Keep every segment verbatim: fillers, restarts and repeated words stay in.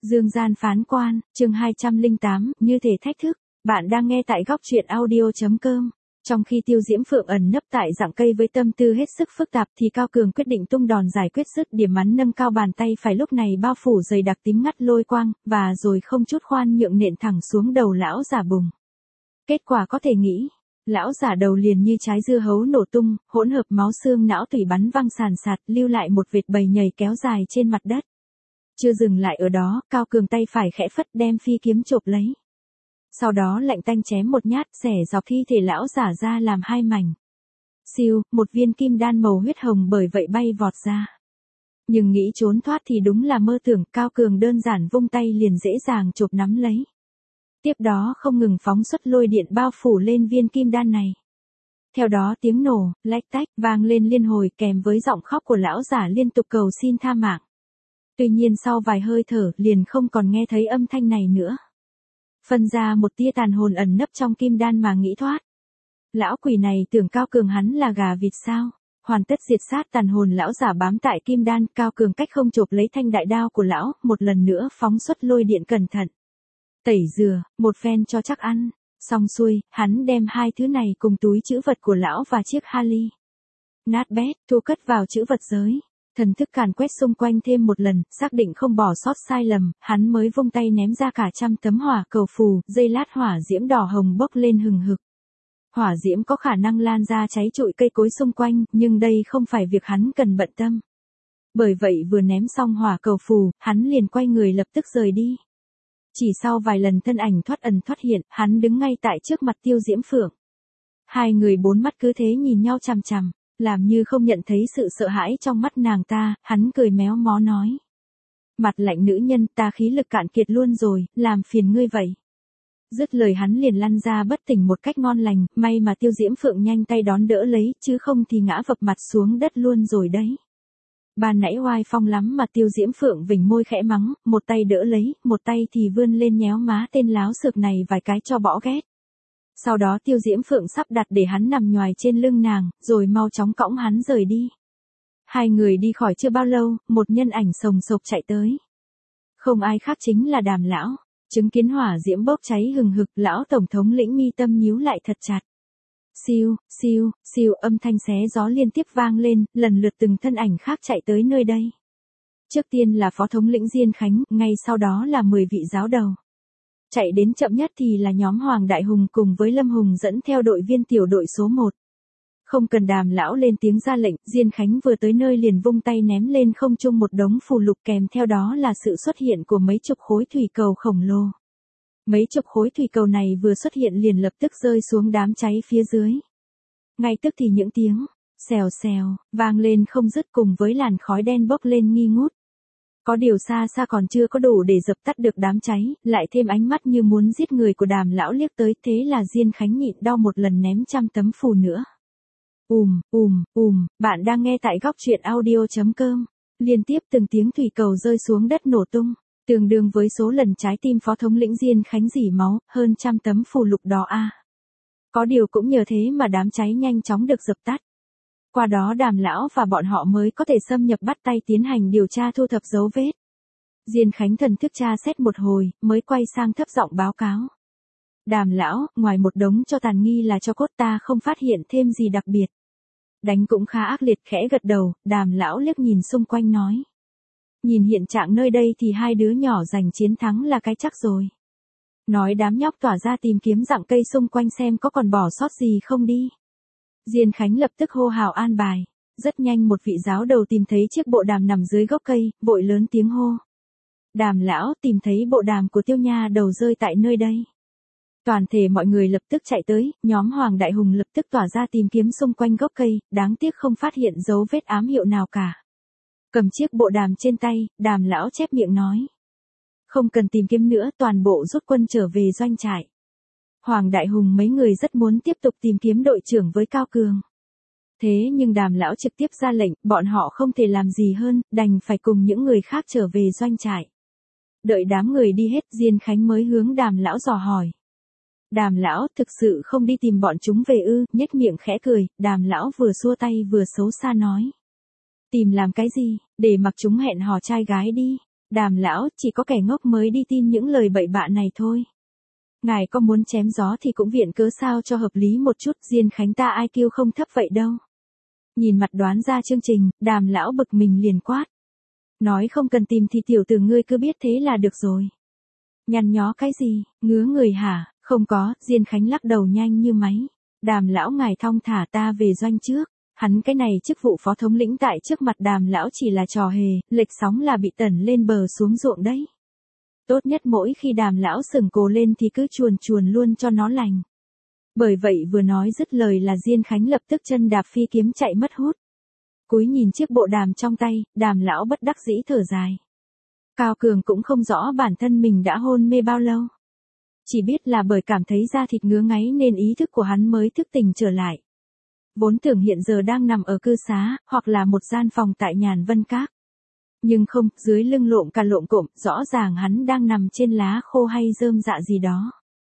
Dương gian phán quan, chương hai trăm lẻ tám, như thể thách thức. Bạn đang nghe tại góc truyện audio chấm com. Trong khi Tiêu Diễm Phượng ẩn nấp tại rặng cây với tâm tư hết sức phức tạp thì Cao Cường quyết định tung đòn giải quyết dứt điểm, bắn nâng cao bàn tay phải lúc này bao phủ dày đặc tím ngắt lôi quang, và rồi không chút khoan nhượng nện thẳng xuống đầu lão giả bùng. Kết quả có thể nghĩ, lão giả đầu liền như trái dưa hấu nổ tung, hỗn hợp máu xương não tủy bắn văng sàn sạt, lưu lại một vệt bầy nhầy kéo dài trên mặt đất. Chưa dừng lại ở đó, Cao Cường tay phải khẽ phất đem phi kiếm chộp lấy. Sau đó lạnh tanh chém một nhát, xẻ dọc thi thể lão giả ra làm hai mảnh. Siêu, một viên kim đan màu huyết hồng bởi vậy bay vọt ra. Nhưng nghĩ trốn thoát thì đúng là mơ tưởng, Cao Cường đơn giản vung tay liền dễ dàng chộp nắm lấy. Tiếp đó không ngừng phóng xuất lôi điện bao phủ lên viên kim đan này. Theo đó tiếng nổ, lách tách, vang lên liên hồi kèm với giọng khóc của lão giả liên tục cầu xin tha mạng. Tuy nhiên sau vài hơi thở liền không còn nghe thấy âm thanh này nữa. Phân ra một tia tàn hồn ẩn nấp trong kim đan mà nghĩ thoát. Lão quỷ này tưởng Cao Cường hắn là gà vịt sao? Hoàn tất diệt sát tàn hồn lão giả bám tại kim đan, Cao Cường cách không chộp lấy thanh đại đao của lão, một lần nữa phóng xuất lôi điện cẩn thận. Tẩy rửa, một phen cho chắc ăn. Xong xuôi, hắn đem hai thứ này cùng túi trữ vật của lão và chiếc Harley nát bét, thu cất vào trữ vật giới. Thần thức càn quét xung quanh thêm một lần, xác định không bỏ sót sai lầm, hắn mới vung tay ném ra cả trăm tấm hỏa cầu phù, dây lát hỏa diễm đỏ hồng bốc lên hừng hực. Hỏa diễm có khả năng lan ra cháy trụi cây cối xung quanh, nhưng đây không phải việc hắn cần bận tâm. Bởi vậy vừa ném xong hỏa cầu phù, hắn liền quay người lập tức rời đi. Chỉ sau vài lần thân ảnh thoát ẩn thoát hiện, hắn đứng ngay tại trước mặt Tiêu Diễm Phượng. Hai người bốn mắt cứ thế nhìn nhau chằm chằm. Làm như không nhận thấy sự sợ hãi trong mắt nàng ta, hắn cười méo mó nói. Mặt lạnh nữ nhân, ta khí lực cạn kiệt luôn rồi, làm phiền ngươi vậy. Dứt lời hắn liền lăn ra bất tỉnh một cách ngon lành, may mà Tiêu Diễm Phượng nhanh tay đón đỡ lấy, chứ không thì ngã vập mặt xuống đất luôn rồi đấy. Ban nãy oai phong lắm mà Tiêu Diễm Phượng vểnh môi khẽ mắng, một tay đỡ lấy, một tay thì vươn lên nhéo má tên láo xược này vài cái cho bỏ ghét. Sau đó Tiêu Diễm Phượng sắp đặt để hắn nằm nhoài trên lưng nàng, rồi mau chóng cõng hắn rời đi. Hai người đi khỏi chưa bao lâu, một nhân ảnh sồng sộc chạy tới. Không ai khác chính là Đàm lão. Chứng kiến hỏa diễm bốc cháy hừng hực, lão tổng thống lĩnh mi tâm nhíu lại thật chặt. Siêu, siêu, siêu, âm thanh xé gió liên tiếp vang lên, lần lượt từng thân ảnh khác chạy tới nơi đây. Trước tiên là phó thống lĩnh Diên Khánh, ngay sau đó là mười vị giáo đầu. Chạy đến chậm nhất thì là nhóm Hoàng Đại Hùng cùng với Lâm Hùng dẫn theo đội viên tiểu đội số một. Không cần Đàm lão lên tiếng ra lệnh, Diên Khánh vừa tới nơi liền vung tay ném lên không trung một đống phù lục, kèm theo đó là sự xuất hiện của mấy chục khối thủy cầu khổng lồ. Mấy chục khối thủy cầu này vừa xuất hiện liền lập tức rơi xuống đám cháy phía dưới. Ngay tức thì những tiếng xèo xèo vang lên không dứt cùng với làn khói đen bốc lên nghi ngút. Có điều xa xa còn chưa có đủ để dập tắt được đám cháy, lại thêm ánh mắt như muốn giết người của Đàm lão liếc tới, thế là Diên Khánh nhịn đau một lần ném trăm tấm phù nữa. Ùm, ùm, ùm, bạn đang nghe tại góc truyện audio chấm com. Liên tiếp từng tiếng thủy cầu rơi xuống đất nổ tung, tương đương với số lần trái tim phó thống lĩnh Diên Khánh rỉ máu, hơn trăm tấm phù lục đó a. À. Có điều cũng nhờ thế mà đám cháy nhanh chóng được dập tắt. Qua đó Đàm lão và bọn họ mới có thể xâm nhập bắt tay tiến hành điều tra thu thập dấu vết. Diên Khánh thần thức tra xét một hồi, mới quay sang thấp giọng báo cáo. Đàm lão, ngoài một đống cho tàn nghi là cho cốt ta không phát hiện thêm gì đặc biệt. Đánh cũng khá ác liệt, khẽ gật đầu, Đàm lão liếc nhìn xung quanh nói. Nhìn hiện trạng nơi đây thì hai đứa nhỏ giành chiến thắng là cái chắc rồi. Nói đám nhóc tỏa ra tìm kiếm rặng cây xung quanh xem có còn bỏ sót gì không đi. Diên Khánh lập tức hô hào an bài. Rất nhanh một vị giáo đầu tìm thấy chiếc bộ đàm nằm dưới gốc cây, vội lớn tiếng hô. Đàm lão, tìm thấy bộ đàm của Tiêu nha đầu rơi tại nơi đây. Toàn thể mọi người lập tức chạy tới, nhóm Hoàng Đại Hùng lập tức tỏa ra tìm kiếm xung quanh gốc cây, đáng tiếc không phát hiện dấu vết ám hiệu nào cả. Cầm chiếc bộ đàm trên tay, Đàm lão chép miệng nói. Không cần tìm kiếm nữa, toàn bộ rút quân trở về doanh trại. Hoàng Đại Hùng mấy người rất muốn tiếp tục tìm kiếm đội trưởng với Cao Cường. Thế nhưng Đàm lão trực tiếp ra lệnh, bọn họ không thể làm gì hơn, đành phải cùng những người khác trở về doanh trại. Đợi đám người đi hết, Diên Khánh mới hướng Đàm lão dò hỏi. Đàm lão, thực sự không đi tìm bọn chúng về ư? Nhếch miệng khẽ cười, Đàm lão vừa xua tay vừa xấu xa nói. Tìm làm cái gì, để mặc chúng hẹn hò trai gái đi. Đàm lão, chỉ có kẻ ngốc mới đi tin những lời bậy bạ này thôi. Ngài có muốn chém gió thì cũng viện cớ sao cho hợp lý một chút, Diên Khánh ta i kiu không thấp vậy đâu. Nhìn mặt đoán ra chương trình, Đàm lão bực mình liền quát. Nói không cần tìm thì tiểu tử ngươi cứ biết thế là được rồi. Nhăn nhó cái gì, ngứa người hả? Không có, Diên Khánh lắc đầu nhanh như máy. Đàm lão ngài thong thả, ta về doanh trước. Hắn cái này chức vụ phó thống lĩnh tại trước mặt Đàm lão chỉ là trò hề, lệch sóng là bị tẩn lên bờ xuống ruộng đấy. Tốt nhất mỗi khi Đàm lão sừng cổ lên thì cứ chuồn chuồn luôn cho nó lành. Bởi vậy vừa nói dứt lời là Diên Khánh lập tức chân đạp phi kiếm chạy mất hút. Cúi nhìn chiếc bộ đàm trong tay, Đàm lão bất đắc dĩ thở dài. Cao Cường cũng không rõ bản thân mình đã hôn mê bao lâu. Chỉ biết là bởi cảm thấy da thịt ngứa ngáy nên ý thức của hắn mới thức tỉnh trở lại. Vốn tưởng hiện giờ đang nằm ở cư xá, hoặc là một gian phòng tại Nhàn Vân Các. Nhưng không, dưới lưng lộm cả lộm cộm, rõ ràng hắn đang nằm trên lá khô hay rơm dạ gì đó.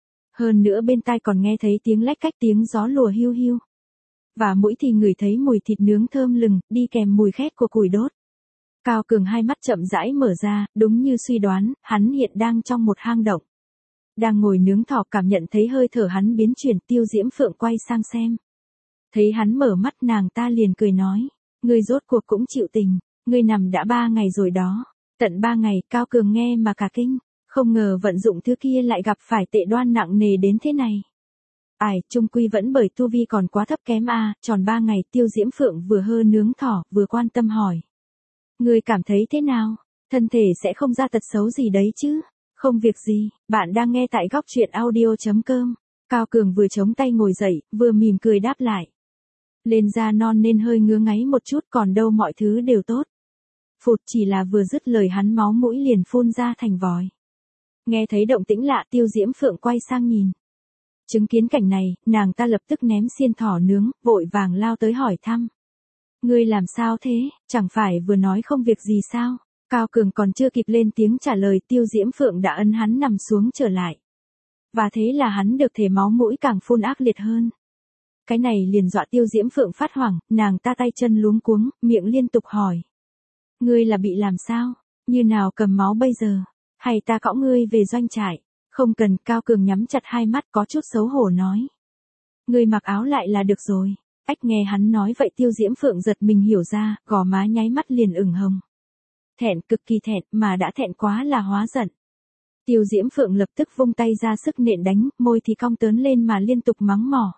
Hơn nữa bên tai còn nghe thấy tiếng lách cách, tiếng gió lùa hiu hiu. Và mũi thì ngửi thấy mùi thịt nướng thơm lừng, đi kèm mùi khét của củi đốt. Cao Cường hai mắt chậm rãi mở ra, đúng như suy đoán, hắn hiện đang trong một hang động. Đang ngồi nướng thỏ, cảm nhận thấy hơi thở hắn biến chuyển, Tiêu Diễm Phượng quay sang xem. Thấy hắn mở mắt, nàng ta liền cười nói, ngươi rốt cuộc cũng chịu tình, ngươi nằm đã ba ngày rồi đó. Tận ba ngày, Cao Cường nghe mà cả kinh, không ngờ vận dụng thứ kia lại gặp phải tệ đoan nặng nề đến thế này. Ai, chung quy vẫn bởi tu vi còn quá thấp kém a, à, tròn ba ngày. Tiêu Diễm Phượng vừa hơ nướng thỏ, vừa quan tâm hỏi. Ngươi cảm thấy thế nào? Thân thể sẽ không ra tật xấu gì đấy chứ? Không việc gì, bạn đang nghe tại góc truyện audio chấm com. Cao Cường vừa chống tay ngồi dậy, vừa mỉm cười đáp lại. Lên da non nên hơi ngứa ngáy một chút, còn đâu mọi thứ đều tốt. Phụt, chỉ là vừa dứt lời hắn máu mũi liền phun ra thành vòi. Nghe thấy động tĩnh lạ, Tiêu Diễm Phượng quay sang nhìn. Chứng kiến cảnh này, nàng ta lập tức ném xiên thỏ nướng, vội vàng lao tới hỏi thăm. Ngươi làm sao thế, chẳng phải vừa nói không việc gì sao? Cao Cường còn chưa kịp lên tiếng trả lời, Tiêu Diễm Phượng đã ấn hắn nằm xuống trở lại. Và thế là hắn được thể máu mũi càng phun ác liệt hơn. Cái này liền dọa Tiêu Diễm Phượng phát hoảng, nàng ta tay chân luống cuống, miệng liên tục hỏi. Ngươi là bị làm sao? Như nào cầm máu bây giờ? Hay ta cõng ngươi về doanh trại? Không cần, Cao Cường nhắm chặt hai mắt có chút xấu hổ nói. Ngươi mặc áo lại là được rồi. Ách, nghe hắn nói vậy Tiêu Diễm Phượng giật mình hiểu ra, gò má nháy mắt liền ửng hồng. Thẹn, cực kỳ thẹn, mà đã thẹn quá là hóa giận. Tiêu Diễm Phượng lập tức vung tay ra sức nện đánh, môi thì cong tớn lên mà liên tục mắng mỏ.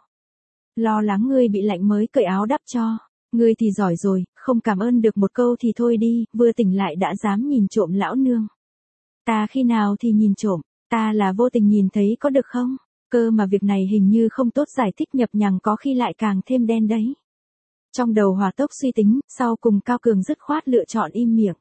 Lo lắng ngươi bị lạnh mới cởi áo đắp cho. Ngươi thì giỏi rồi, không cảm ơn được một câu thì thôi đi, vừa tỉnh lại đã dám nhìn trộm lão nương. Ta khi nào thì nhìn trộm, ta là vô tình nhìn thấy có được không? Cơ mà việc này hình như không tốt, giải thích nhập nhằng có khi lại càng thêm đen đấy. Trong đầu hòa tốc suy tính, sau cùng Cao Cường dứt khoát lựa chọn im miệng.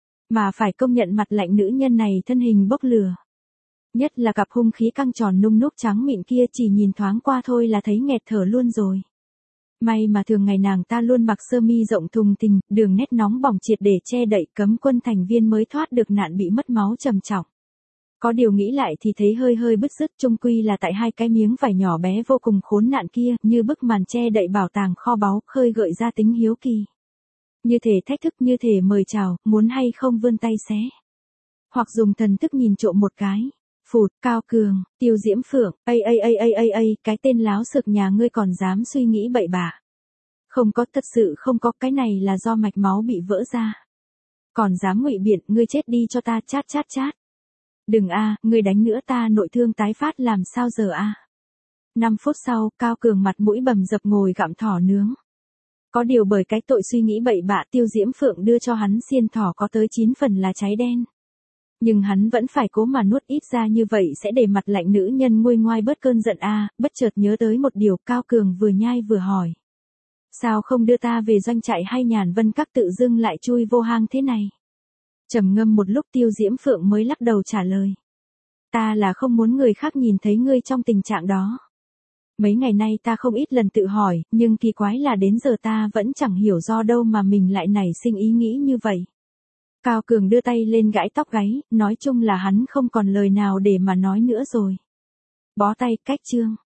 Mà phải công nhận mặt lạnh nữ nhân này thân hình bốc lửa. Nhất là cặp hung khí căng tròn nung núc trắng mịn kia, chỉ nhìn thoáng qua thôi là thấy nghẹt thở luôn rồi. May mà thường ngày nàng ta luôn mặc sơ mi rộng thùng thình, đường nét nóng bỏng triệt để che đậy, cấm quân thành viên mới thoát được nạn bị mất máu trầm trọng. Có điều nghĩ lại thì thấy hơi hơi bứt rứt, chung quy là tại hai cái miếng vải nhỏ bé vô cùng khốn nạn kia, như bức màn che đậy bảo tàng kho báu, khơi gợi ra tính hiếu kỳ. Như thể thách thức, như thể mời chào, muốn hay không vươn tay xé. Hoặc dùng thần thức nhìn trộm một cái. Phụt, Cao Cường, Tiêu Diễm Phượng, ây ây ây ây ây ây, cái tên láo xược nhà ngươi còn dám suy nghĩ bậy bạ. Không có, thật sự không có, cái này là do mạch máu bị vỡ ra. Còn dám ngụy biện, ngươi chết đi cho ta, chát chát chát. Đừng a, ngươi đánh nữa ta nội thương tái phát làm sao giờ a. Năm phút sau, Cao Cường mặt mũi bầm dập ngồi gặm thỏ nướng. Có điều bởi cái tội suy nghĩ bậy bạ, Tiêu Diễm Phượng đưa cho hắn xiên thỏ có tới chín phần là cháy đen. Nhưng hắn vẫn phải cố mà nuốt, ít ra như vậy sẽ để mặt lạnh nữ nhân nguôi ngoai bớt cơn giận a. Bất chợt nhớ tới một điều, Cao Cường vừa nhai vừa hỏi. Sao không đưa ta về doanh trại hay Nhàn Vân Các tự dưng lại chui vô hang thế này? Trầm ngâm một lúc Tiêu Diễm Phượng mới lắc đầu trả lời. Ta là không muốn người khác nhìn thấy ngươi trong tình trạng đó. Mấy ngày nay ta không ít lần tự hỏi, nhưng kỳ quái là đến giờ ta vẫn chẳng hiểu do đâu mà mình lại nảy sinh ý nghĩ như vậy. Cao Cường đưa tay lên gãi tóc gáy, nói chung là hắn không còn lời nào để mà nói nữa rồi. Bó tay, cách chương.